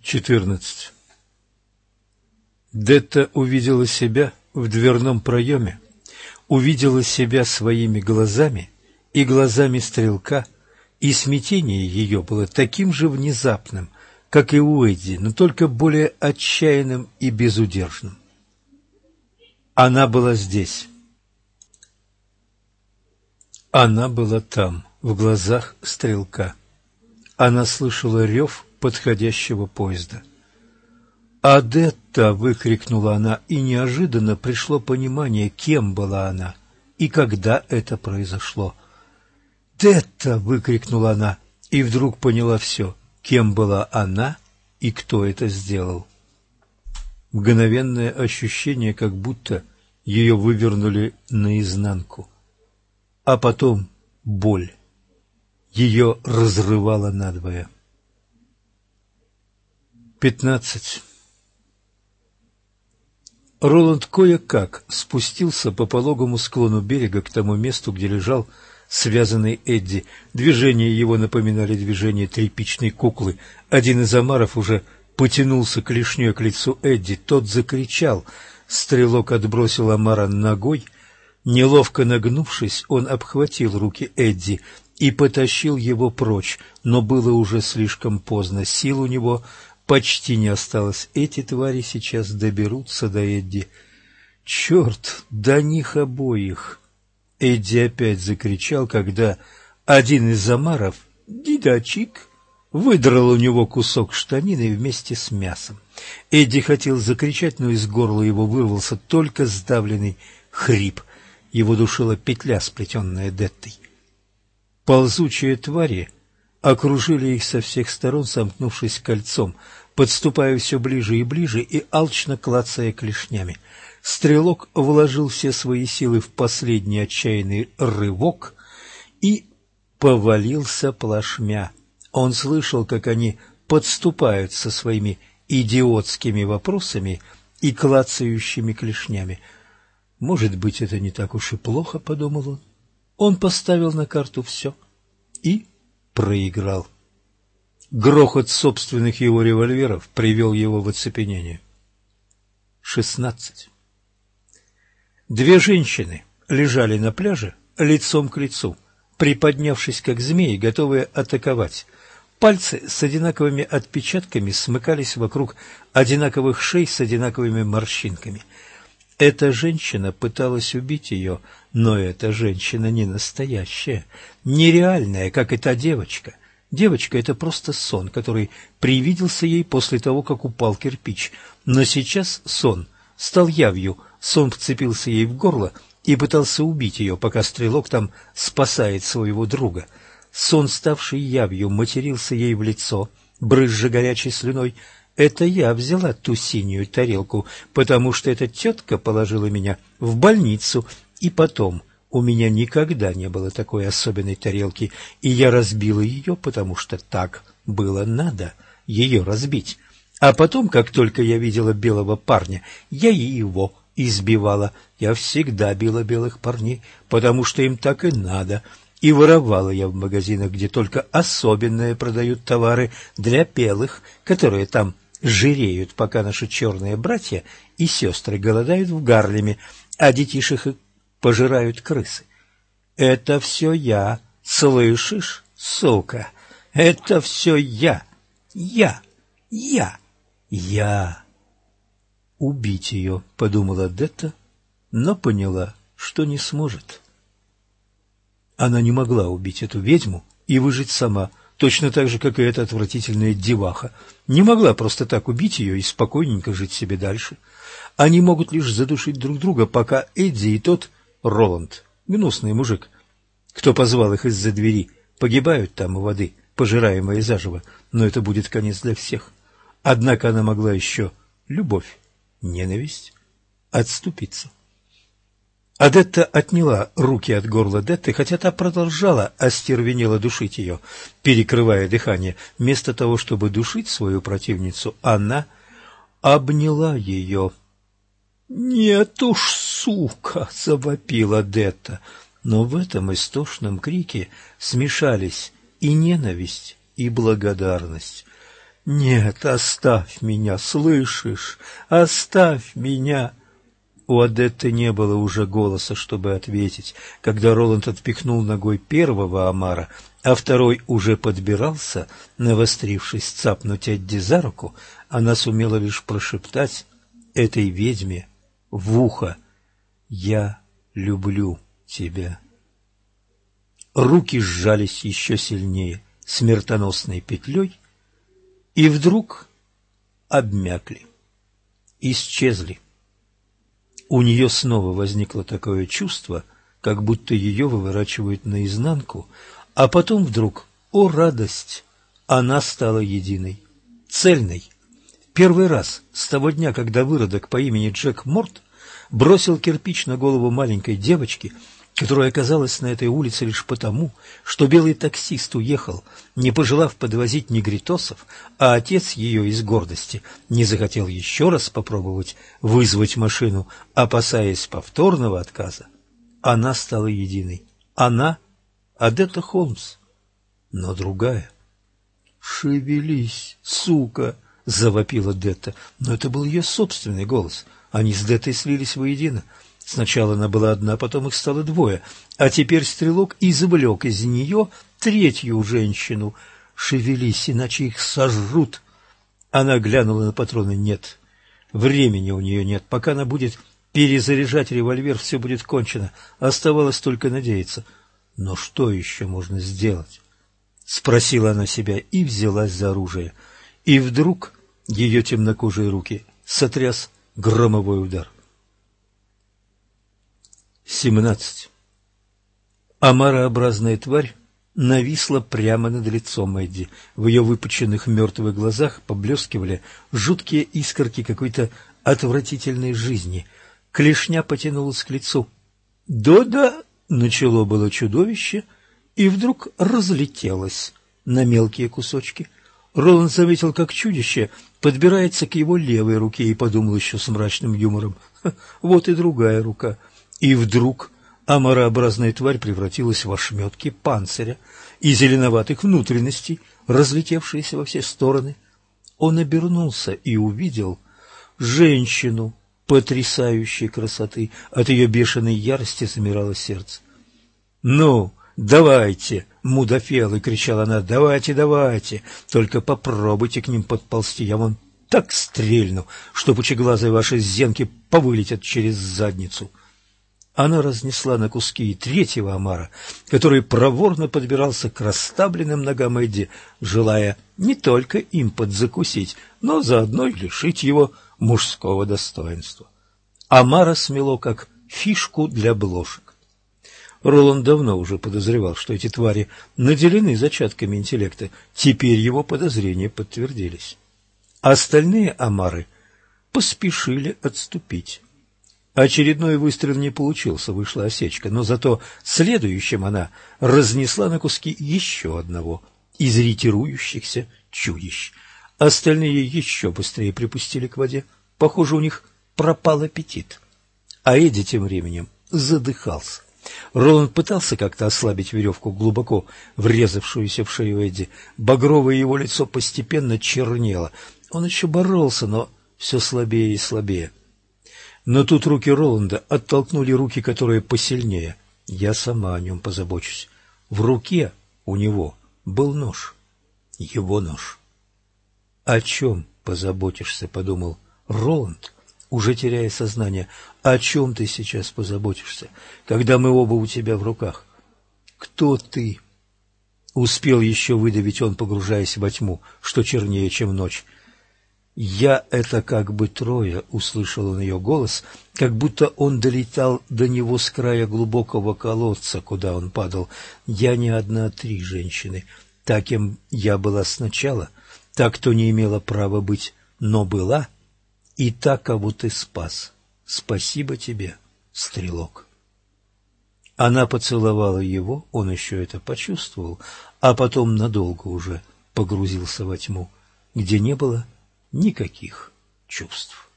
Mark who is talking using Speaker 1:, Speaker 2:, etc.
Speaker 1: 14. Детта увидела себя в дверном проеме, увидела себя своими глазами и глазами стрелка, и смятение ее было таким же внезапным, как и у Эдди, но только более отчаянным и безудержным. Она была здесь. Она была там, в глазах стрелка. Она слышала рев подходящего поезда. «Адетта!» — выкрикнула она, и неожиданно пришло понимание, кем была она и когда это произошло. «Детта!» — выкрикнула она, и вдруг поняла все, кем была она и кто это сделал. Мгновенное ощущение, как будто ее вывернули наизнанку. А потом боль. Ее разрывало надвое. 15. Роланд кое-как спустился по пологому склону берега к тому месту, где лежал связанный Эдди. Движения его напоминали движения тряпичной куклы. Один из омаров уже потянулся клешней к лицу Эдди. Тот закричал. Стрелок отбросил омара ногой. Неловко нагнувшись, он обхватил руки Эдди и потащил его прочь, но было уже слишком поздно. Сил у него почти не осталось. Эти твари сейчас доберутся до Эдди. Черт, до них обоих! Эдди опять закричал, когда один из омаров, дидачик, выдрал у него кусок штанины вместе с мясом. Эдди хотел закричать, но из горла его вырвался только сдавленный хрип. Его душила петля, сплетенная Деттой. Ползучие твари окружили их со всех сторон, сомкнувшись кольцом, подступая все ближе и ближе и алчно клацая клешнями. Стрелок вложил все свои силы в последний отчаянный рывок и повалился плашмя. Он слышал, как они подступают со своими идиотскими вопросами и клацающими клешнями. «Может быть, это не так уж и плохо», — подумал он. Он поставил на карту все и проиграл. Грохот собственных его револьверов привел его в оцепенение. 16. Две женщины лежали на пляже лицом к лицу, приподнявшись как змеи, готовые атаковать. Пальцы с одинаковыми отпечатками смыкались вокруг одинаковых шей с одинаковыми морщинками. Эта женщина пыталась убить ее, но эта женщина не настоящая, нереальная, как и та девочка. Девочка — это просто сон, который привиделся ей после того, как упал кирпич. Но сейчас сон стал явью. Сон вцепился ей в горло и пытался убить ее, пока стрелок там спасает своего друга. Сон, ставший явью, матерился ей в лицо, брызжа горячей слюной. Это я взяла ту синюю тарелку, потому что эта тетка положила меня в больницу, и потом у меня никогда не было такой особенной тарелки, и я разбила ее, потому что так было надо ее разбить. А потом, как только я видела белого парня, я и его избивала. Я всегда била белых парней, потому что им так и надо. И воровала я в магазинах, где только особенные продают товары для белых, которые там жиреют, пока наши черные братья и сестры голодают в Гарлеме, а детишек пожирают крысы. Это все я, слышишь, сука? Это все я. Я. Убить ее, подумала Детта, но поняла, что не сможет. Она не могла убить эту ведьму и выжить сама, точно так же, как и эта отвратительная деваха. Не могла просто так убить ее и спокойненько жить себе дальше. Они могут лишь задушить друг друга, пока Эдди и тот Роланд, гнусный мужик, кто позвал их из-за двери, погибают там у воды, пожираемые заживо, но это будет конец для всех. Однако она могла еще любовь, ненависть, отступиться. Адетта отняла руки от горла Детты, хотя та продолжала остервенело душить ее, перекрывая дыхание. Вместо того, чтобы душить свою противницу, она обняла ее. «Нет уж, сука!» — завопила Детта. Но в этом истошном крике смешались и ненависть, и благодарность. Нет, оставь меня, слышишь? Оставь меня!» У Одетты не было уже голоса, чтобы ответить. Когда Роланд отпихнул ногой первого омара, а второй уже подбирался, навострившись цапнуть Эдди за руку, она сумела лишь прошептать этой ведьме в ухо: «Я люблю тебя». Руки сжались еще сильнее, смертоносной петлей, и вдруг обмякли, исчезли. У нее снова возникло такое чувство, как будто ее выворачивают наизнанку, а потом вдруг, о радость, она стала единой, цельной. Первый раз с того дня, когда выродок по имени Джек Морт бросил кирпич на голову маленькой девочки, которая оказалась на этой улице лишь потому, что белый таксист уехал, не пожелав подвозить негритосов, а отец ее из гордости не захотел еще раз попробовать вызвать машину, опасаясь повторного отказа, она стала единой. Она — Одетта Холмс, но другая. «Шевелись, сука!» — завопила Детта, но это был ее собственный голос. Они с Деттой слились воедино. Сначала она была одна, потом их стало двое, а теперь стрелок извлек из нее третью женщину. «Шевелись, иначе их сожрут!» Она глянула на патроны. Нет, времени у нее нет. Пока она будет перезаряжать револьвер, все будет кончено. Оставалось только надеяться. Но что еще можно сделать? Спросила она себя и взялась за оружие. И вдруг ее темнокожие руки сотряс громовой удар. 17. Омарообразная тварь нависла прямо над лицом Эдди. В ее выпученных мертвых глазах поблескивали жуткие искорки какой-то отвратительной жизни. Клешня потянулась к лицу. «Да-да!» — начало было чудовище, и вдруг разлетелось на мелкие кусочки. Роланд заметил, как чудище подбирается к его левой руке, и подумал еще с мрачным юмором: «Вот и другая рука». И вдруг омарообразная тварь превратилась в ошметки панциря и зеленоватых внутренностей, разлетевшиеся во все стороны. Он обернулся и увидел женщину потрясающей красоты. От ее бешеной ярости замирало сердце. «Ну, давайте, мудафелы!» — кричала она. «Давайте, давайте! Только попробуйте к ним подползти, я вам так стрельну, что пучеглазые ваши зенки повылетят через задницу!» Она разнесла на куски и третьего омара, который проворно подбирался к расставленным ногам Эдди, желая не только им подзакусить, но заодно и лишить его мужского достоинства. Омара смело, как фишку для блошек. Роланд давно уже подозревал, что эти твари наделены зачатками интеллекта. Теперь его подозрения подтвердились. Остальные омары поспешили отступить. Очередной выстрел не получился, вышла осечка, но зато следующим она разнесла на куски еще одного из ретирующихся чудищ. Остальные еще быстрее припустили к воде. Похоже, у них пропал аппетит. А Эдди тем временем задыхался. Роланд пытался как-то ослабить веревку, глубоко врезавшуюся в шею Эдди. Багровое его лицо постепенно чернело. Он еще боролся, но все слабее и слабее. Но тут руки Роланда оттолкнули руки, которые посильнее. Я сама о нем позабочусь. В руке у него был нож. Его нож. «О чем позаботишься?» — подумал Роланд, уже теряя сознание. «О чем ты сейчас позаботишься, когда мы оба у тебя в руках?» «Кто ты?» — успел еще выдавить он, погружаясь во тьму, что чернее, чем ночь. «Я — это как бы трое», — услышал он ее голос, как будто он долетал до него с края глубокого колодца, куда он падал. «Я не одна, а три женщины. Та, кем я была сначала, та, кто не имела права быть, но была, и та, кого ты спас. Спасибо тебе, стрелок». Она поцеловала его, он еще это почувствовал, а потом надолго уже погрузился во тьму, где не было никаких чувств.